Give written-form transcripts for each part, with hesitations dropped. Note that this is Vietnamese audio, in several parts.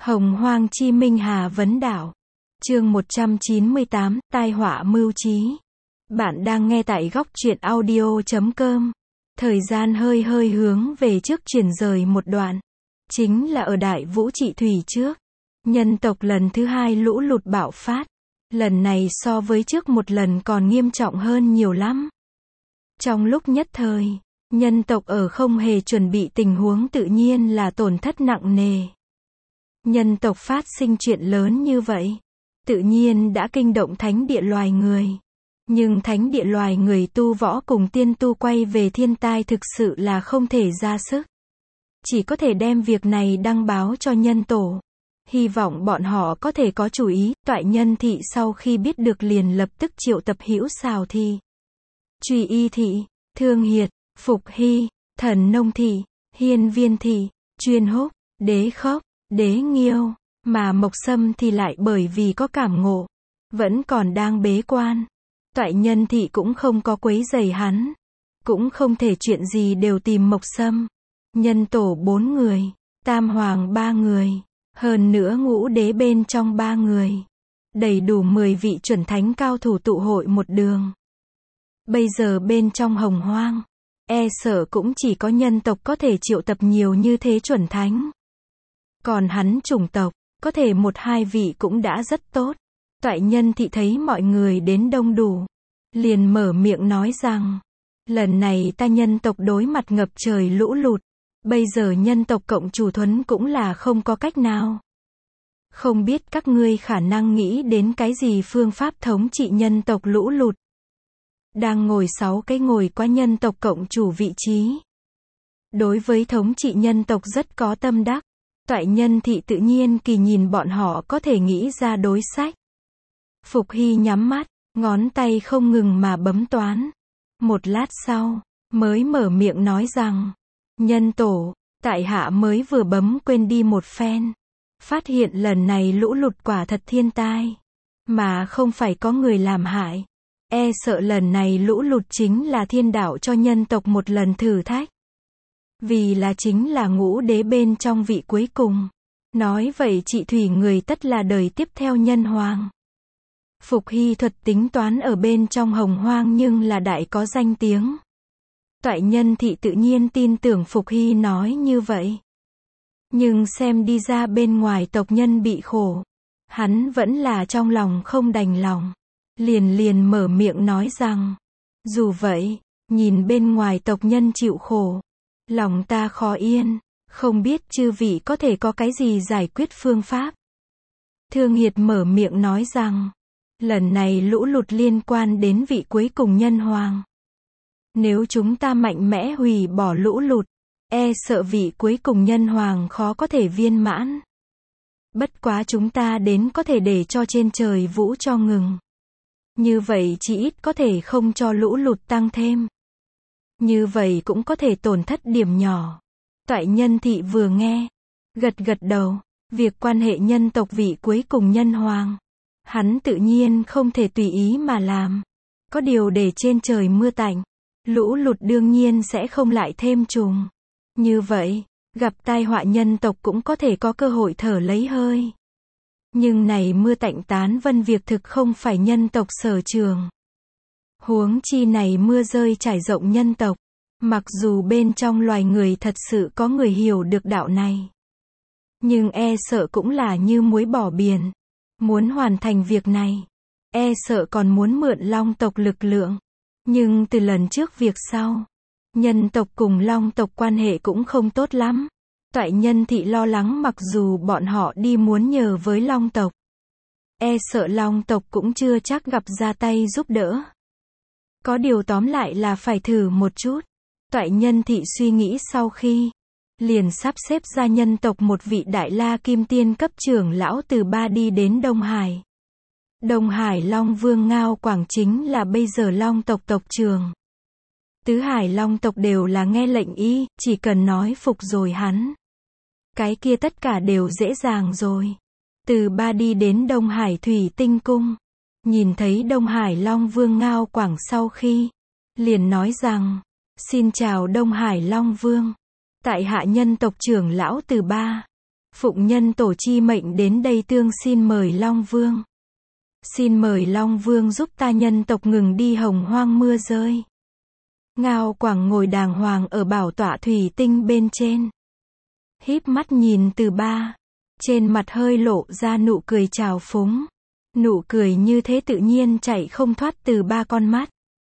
Hồng Hoang Chi Minh Hà Vấn Đảo. Chương 198, Tai họa mưu trí. Bạn đang nghe tại góc truyện audio.com. Thời gian hơi hướng về trước chuyển rời một đoạn. Chính là ở Đại Vũ Trị Thủy trước. Nhân tộc lần thứ hai lũ lụt bạo phát. Lần này so với trước một lần còn nghiêm trọng hơn nhiều lắm. Trong lúc nhất thời, nhân tộc ở không hề chuẩn bị tình huống tự nhiên là tổn thất nặng nề. Nhân tộc phát sinh chuyện lớn như vậy, tự nhiên đã kinh động thánh địa loài người. Nhưng thánh địa loài người tu võ cùng tiên tu quay về thiên tai thực sự là không thể ra sức. Chỉ có thể đem việc này đăng báo cho nhân tổ. Hy vọng bọn họ có thể có chủ ý. Toại Nhân Thị sau khi biết được liền lập tức triệu tập Hữu Xào Thị, Trùy Y Thị, Thương Hiệt, Phục Hy, Thần Nông Thị, Hiên Viên Thị, Chuyên Húc, Đế Khốc, Đế Nghiêu, mà Mộc Sâm thì lại bởi vì có cảm ngộ, vẫn còn đang bế quan. Toại Nhân Thị cũng không có quấy rầy hắn, cũng không thể chuyện gì đều tìm Mộc Sâm. Nhân tổ 4 người, Tam Hoàng 3 người, hơn nữa ngũ đế bên trong 3 người. Đầy đủ 10 vị chuẩn thánh cao thủ tụ hội một đường. Bây giờ bên trong Hồng Hoang, e sợ cũng chỉ có nhân tộc có thể triệu tập nhiều như thế chuẩn thánh. Còn hắn chủng tộc, có thể 1-2 vị cũng đã rất tốt. Toại Nhân Thị thấy mọi người đến đông đủ, liền mở miệng nói rằng, lần này ta nhân tộc đối mặt ngập trời lũ lụt, bây giờ nhân tộc cộng chủ thuấn cũng là không có cách nào. Không biết các ngươi khả năng nghĩ đến cái gì phương pháp thống trị nhân tộc lũ lụt. Đang ngồi 6 cái ngồi qua nhân tộc cộng chủ vị trí. Đối với thống trị nhân tộc rất có tâm đắc. Toại Nhân Thị tự nhiên kỳ nhìn bọn họ có thể nghĩ ra đối sách. Phục Hy nhắm mắt, ngón tay không ngừng mà bấm toán. Một lát sau, mới mở miệng nói rằng, nhân tổ, tại hạ mới vừa bấm quên đi một phen. Phát hiện lần này lũ lụt quả thật thiên tai, mà không phải có người làm hại. E sợ lần này lũ lụt chính là thiên đạo cho nhân tộc một lần thử thách. Vì là chính là ngũ đế bên trong vị cuối cùng. Nói vậy Trị Thủy người tất là đời tiếp theo nhân hoàng. Phục Hy thuật tính toán ở bên trong Hồng Hoang nhưng là đại có danh tiếng. Toại Nhân Thị tự nhiên tin tưởng Phục Hy nói như vậy. Nhưng xem đi ra bên ngoài tộc nhân bị khổ, hắn vẫn là trong lòng không đành lòng. Liền mở miệng nói rằng, dù vậy, nhìn bên ngoài tộc nhân chịu khổ, lòng ta khó yên, không biết chư vị có thể có cái gì giải quyết phương pháp. Thương Hiệt mở miệng nói rằng, lần này lũ lụt liên quan đến vị cuối cùng nhân hoàng. Nếu chúng ta mạnh mẽ hủy bỏ lũ lụt, e sợ vị cuối cùng nhân hoàng khó có thể viên mãn. Bất quá chúng ta đến có thể để cho trên trời vũ cho ngừng. Như vậy chỉ ít có thể không cho lũ lụt tăng thêm. Như vậy cũng có thể tổn thất điểm nhỏ. Toại Nhân Thị vừa nghe, gật đầu, việc quan hệ nhân tộc vị cuối cùng nhân hoàng, hắn tự nhiên không thể tùy ý mà làm. Có điều để trên trời mưa tạnh, lũ lụt đương nhiên sẽ không lại thêm trùng. Như vậy, gặp tai họa nhân tộc cũng có thể có cơ hội thở lấy hơi. Nhưng này mưa tạnh tán vân việc thực không phải nhân tộc sở trường. Huống chi này mưa rơi trải rộng nhân tộc. Mặc dù bên trong loài người thật sự có người hiểu được đạo này, nhưng e sợ cũng là như muối bỏ biển. Muốn hoàn thành việc này, e sợ còn muốn mượn long tộc lực lượng. Nhưng từ lần trước việc sau, nhân tộc cùng long tộc quan hệ cũng không tốt lắm. Toại Nhân Thị lo lắng mặc dù bọn họ đi muốn nhờ với long tộc, e sợ long tộc cũng chưa chắc gặp ra tay giúp đỡ. Có điều tóm lại là phải thử một chút. Toại Nhân Thị suy nghĩ sau khi, liền sắp xếp ra nhân tộc một vị Đại La Kim Tiên cấp trưởng lão từ Ba đi đến Đông Hải. Đông Hải Long Vương Ngao Quảng chính là bây giờ long tộc tộc trưởng. Tứ Hải long tộc đều là nghe lệnh y, chỉ cần nói phục rồi hắn, cái kia tất cả đều dễ dàng rồi. Từ Ba đi đến Đông Hải Thủy Tinh Cung, nhìn thấy Đông Hải Long Vương Ngao Quảng sau khi, liền nói rằng, xin chào Đông Hải Long Vương, tại hạ nhân tộc trưởng lão Từ Ba. phụng nhân tổ chi mệnh đến đây tương xin mời Long Vương. Xin mời Long Vương giúp ta nhân tộc ngừng đi hồng hoang mưa rơi. Ngao Quảng ngồi đàng hoàng ở bảo tọa thủy tinh bên trên. Híp mắt nhìn Từ Ba. Trên mặt hơi lộ ra nụ cười trào phúng. Nụ cười như thế tự nhiên chạy không thoát Từ Ba con mắt.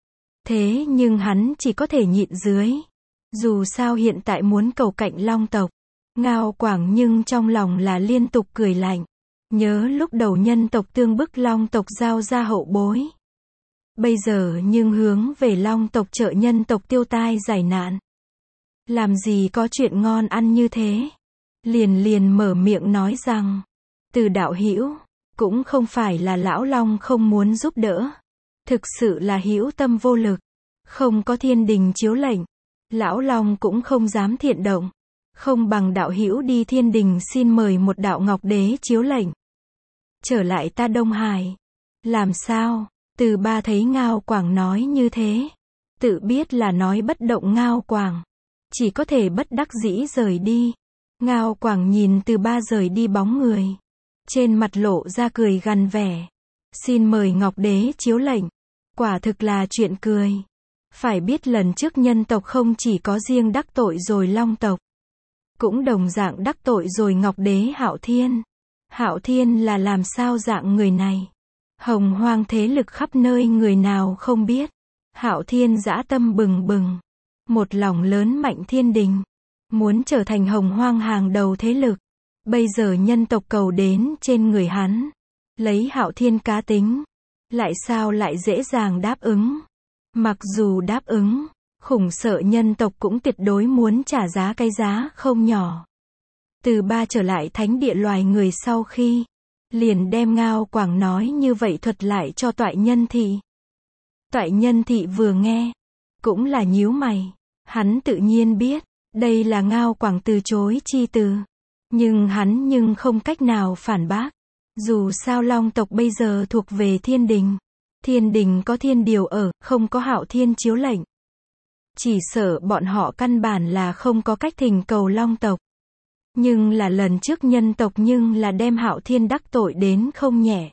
Thế nhưng hắn chỉ có thể nhịn dưới. Dù sao hiện tại muốn cầu cạnh Long tộc. Ngao Quảng nhưng trong lòng là liên tục cười lạnh. Nhớ lúc đầu nhân tộc tương bức Long tộc giao ra hậu bối. Bây giờ nhưng hướng về Long tộc trợ nhân tộc tiêu tai giải nạn. Làm gì có chuyện ngon ăn như thế. Liền mở miệng nói rằng. Từ đạo hữu cũng không phải là lão Long không muốn giúp đỡ. Thực sự là hữu tâm vô lực. Không có thiên đình chiếu lệnh. Lão Long cũng không dám thiện động. Không bằng đạo hữu đi thiên đình xin mời một đạo Ngọc Đế chiếu lệnh. Trở lại ta Đông Hải. Làm sao? Từ Ba thấy Ngao Quảng nói như thế. Tự biết là nói bất động Ngao Quảng. Chỉ có thể bất đắc dĩ rời đi. Ngao Quảng nhìn Từ Ba rời đi bóng người. Trên mặt lộ ra cười gằn vẻ. Xin mời Ngọc Đế chiếu lệnh. Quả thực là chuyện cười. Phải biết lần trước nhân tộc không chỉ có riêng đắc tội rồi Long tộc. Cũng đồng dạng đắc tội rồi Ngọc Đế Hạo Thiên. Hạo Thiên là làm sao dạng người này? Hồng hoang thế lực khắp nơi người nào không biết. Hạo Thiên dã tâm bừng bừng. Một lòng lớn mạnh thiên đình. Muốn trở thành hồng hoang hàng đầu thế lực. Bây giờ nhân tộc cầu đến trên người hắn. Lấy Hạo Thiên cá tính. Lại sao lại dễ dàng đáp ứng. Mặc dù đáp ứng. Khủng sợ nhân tộc cũng tuyệt đối muốn trả giá cái giá không nhỏ. Từ Ba trở lại thánh địa loài người sau khi. Liền đem Ngao Quảng nói như vậy thuật lại cho Toại Nhân Thị. Toại Nhân Thị vừa nghe. Cũng là nhíu mày. Hắn tự nhiên biết. Đây là Ngao Quảng từ chối chi từ. Nhưng không cách nào phản bác. Dù sao Long tộc bây giờ thuộc về thiên đình. Thiên đình có thiên điều ở, không có Hạo Thiên chiếu lệnh. Chỉ sợ bọn họ căn bản là không có cách thỉnh cầu Long tộc. Nhưng là lần trước nhân tộc nhưng là đem Hạo Thiên đắc tội đến không nhẹ.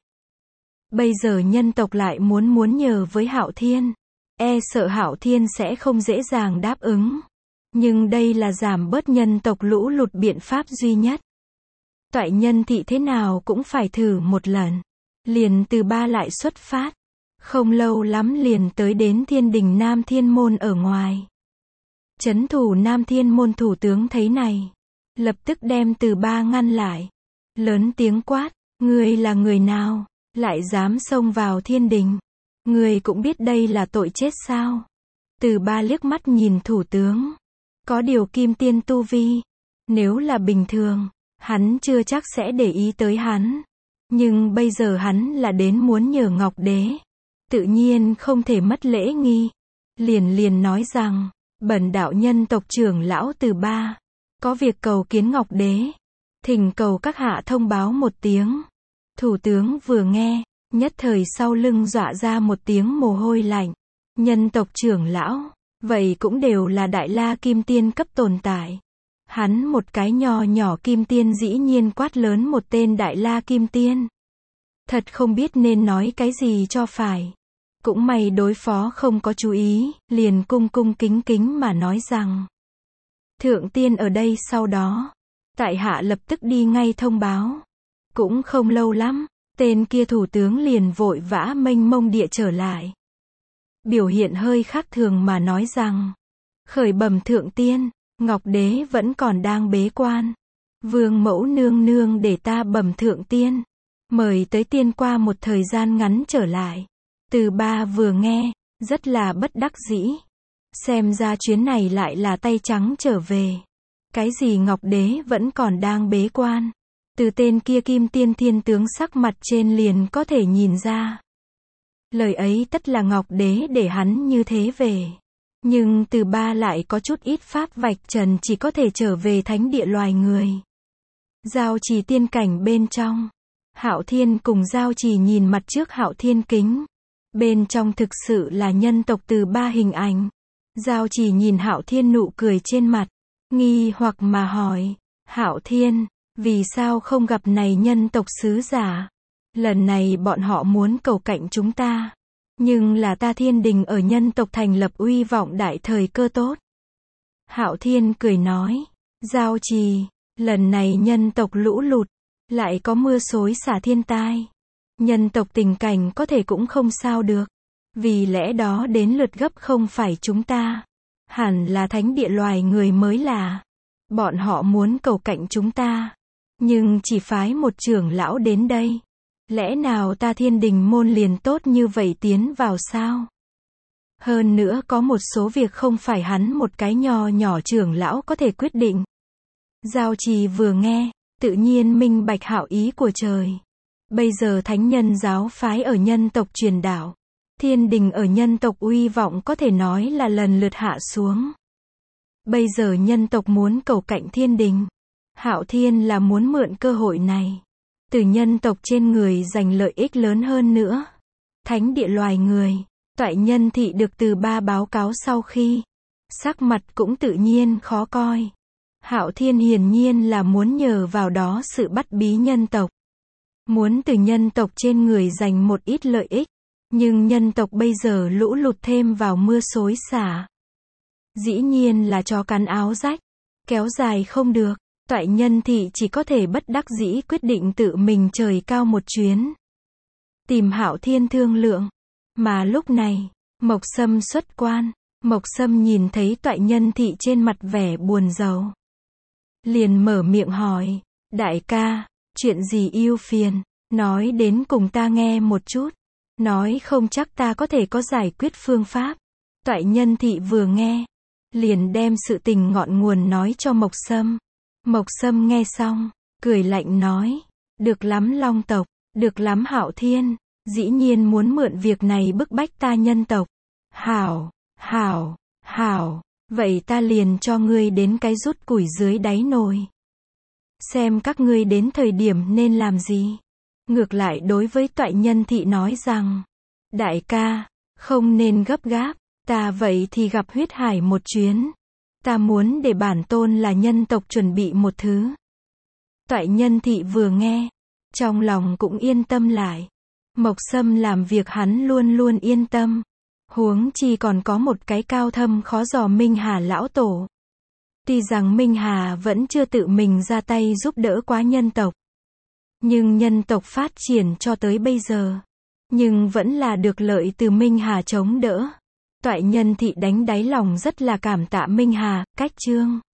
Bây giờ nhân tộc lại muốn nhờ với Hạo Thiên. E sợ Hạo Thiên sẽ không dễ dàng đáp ứng. Nhưng đây là giảm bớt nhân tộc lũ lụt biện pháp duy nhất. Toại Nhân Thị thế nào cũng phải thử một lần. Liền Từ Ba lại xuất phát. Không lâu lắm liền tới đến thiên đình Nam Thiên Môn ở ngoài. Trấn thủ Nam Thiên Môn thủ tướng thấy này. Lập tức đem Từ Ba ngăn lại. Lớn tiếng quát. Ngươi là người nào? Lại dám xông vào thiên đình? Ngươi cũng biết đây là tội chết sao? Từ Ba liếc mắt nhìn thủ tướng. Có điều kim tiên tu vi. Nếu là bình thường. Hắn chưa chắc sẽ để ý tới hắn. Nhưng bây giờ hắn là đến muốn nhờ Ngọc Đế. Tự nhiên không thể mất lễ nghi. Liền nói rằng. Bần đạo nhân tộc trưởng lão Từ Ba. Có việc cầu kiến Ngọc Đế. Thỉnh cầu các hạ thông báo một tiếng. Thủ tướng vừa nghe. Nhất thời sau lưng dọa ra một tiếng mồ hôi lạnh. Nhân tộc trưởng lão. Vậy cũng đều là đại la kim tiên cấp tồn tại. Hắn một cái nho nhỏ kim tiên dĩ nhiên quát lớn một tên đại la kim tiên. Thật không biết nên nói cái gì cho phải. Cũng may đối phó không có chú ý, liền cung kính mà nói rằng. Thượng tiên ở đây sau đó. Tại hạ lập tức đi ngay thông báo. Cũng không lâu lắm, tên kia thủ tướng liền vội vã mênh mông địa trở lại. Biểu hiện hơi khác thường mà nói rằng. Khởi bẩm thượng tiên, Ngọc Đế vẫn còn đang bế quan. Vương mẫu nương nương để ta bẩm thượng tiên. Mời tới tiên qua một thời gian ngắn trở lại. Từ Ba vừa nghe, rất là bất đắc dĩ. Xem ra chuyến này lại là tay trắng trở về. Cái gì Ngọc Đế vẫn còn đang bế quan. Từ tên kia kim tiên thiên tướng sắc mặt trên liền có thể nhìn ra. Lời ấy tất là Ngọc Đế để hắn như thế về. Nhưng Từ Ba lại có chút ít pháp vạch trần chỉ có thể trở về thánh địa loài người. Giao Trì tiên cảnh bên trong. Hạo Thiên cùng Giao Trì nhìn mặt trước Hạo Thiên kính. Bên trong thực sự là nhân tộc Từ Ba hình ảnh. Giao Trì nhìn Hạo Thiên nụ cười trên mặt. Nghi hoặc mà hỏi. Hạo Thiên, Vì sao không gặp này nhân tộc sứ giả? Lần này bọn họ muốn cầu cạnh chúng ta. Nhưng là ta Thiên Đình ở nhân tộc thành lập uy vọng đại thời cơ tốt. Hạo Thiên cười nói. Giao Trì, lần này nhân tộc lũ lụt, lại có mưa xối xả thiên tai. Nhân tộc tình cảnh có thể cũng không sao được. Vì lẽ đó đến lượt gấp không phải chúng ta. Hẳn là thánh địa loài người mới là. Bọn họ muốn cầu cạnh chúng ta. Nhưng chỉ phái một trưởng lão đến đây. Lẽ nào ta Thiên Đình môn liền tốt như vậy tiến vào sao? Hơn nữa có một số việc không phải hắn một cái nho nhỏ trưởng lão có thể quyết định. Giao Trì vừa nghe, tự nhiên minh bạch hảo ý của trời. Bây giờ thánh nhân giáo phái ở nhân tộc truyền đạo. Thiên Đình ở nhân tộc uy vọng có thể nói là lần lượt hạ xuống. Bây giờ nhân tộc muốn cầu cạnh Thiên Đình. Hạo Thiên là muốn mượn cơ hội này. Từ nhân tộc trên người giành lợi ích lớn hơn nữa. Thánh địa loài người. Toại Nhân Thị được từ ba báo cáo sau khi. Sắc mặt cũng tự nhiên khó coi. Hạo Thiên hiển nhiên là muốn nhờ vào đó sự bắt bí nhân tộc. Muốn từ nhân tộc trên người giành một ít lợi ích. Nhưng nhân tộc bây giờ lũ lụt thêm vào mưa xối xả. Dĩ nhiên là chó cắn áo rách. Kéo dài không được. Toại Nhân Thị chỉ có thể bất đắc dĩ quyết định tự mình trời cao một chuyến. Tìm Hạo Thiên thương lượng. Mà lúc này, Mộc Sâm xuất quan. Mộc Sâm nhìn thấy Toại Nhân Thị trên mặt vẻ buồn rầu. Liền mở miệng hỏi. Đại ca, chuyện gì ưu phiền? Nói đến cùng ta nghe một chút. Nói không chắc ta có thể có giải quyết phương pháp. Toại Nhân Thị vừa nghe. Liền đem sự tình ngọn nguồn nói cho Mộc Sâm. Mộc Sâm nghe xong, cười lạnh nói. Được lắm Long tộc, được lắm Hạo Thiên. Dĩ nhiên muốn mượn việc này bức bách ta nhân tộc. Hảo, hảo, hảo. Vậy ta liền cho ngươi đến cái rút củi dưới đáy nồi. Xem các ngươi đến thời điểm nên làm gì. Ngược lại đối với Toại Nhân Thị nói rằng. Đại ca, không nên gấp gáp. Ta vậy thì gặp huyết hải một chuyến. Ta muốn để bản tôn là nhân tộc chuẩn bị một thứ. Toại Nhân Thị vừa nghe. Trong lòng cũng yên tâm lại. Mộc Sâm làm việc hắn luôn luôn yên tâm. Huống chi còn có một cái cao thâm khó dò Minh Hà lão tổ. Tuy rằng Minh Hà vẫn chưa tự mình ra tay giúp đỡ quá nhân tộc. Nhưng nhân tộc phát triển cho tới bây giờ. Nhưng vẫn là được lợi từ Minh Hà chống đỡ. Toại Nhân Thị đánh đáy lòng rất là cảm tạ Minh Hà, cách chương.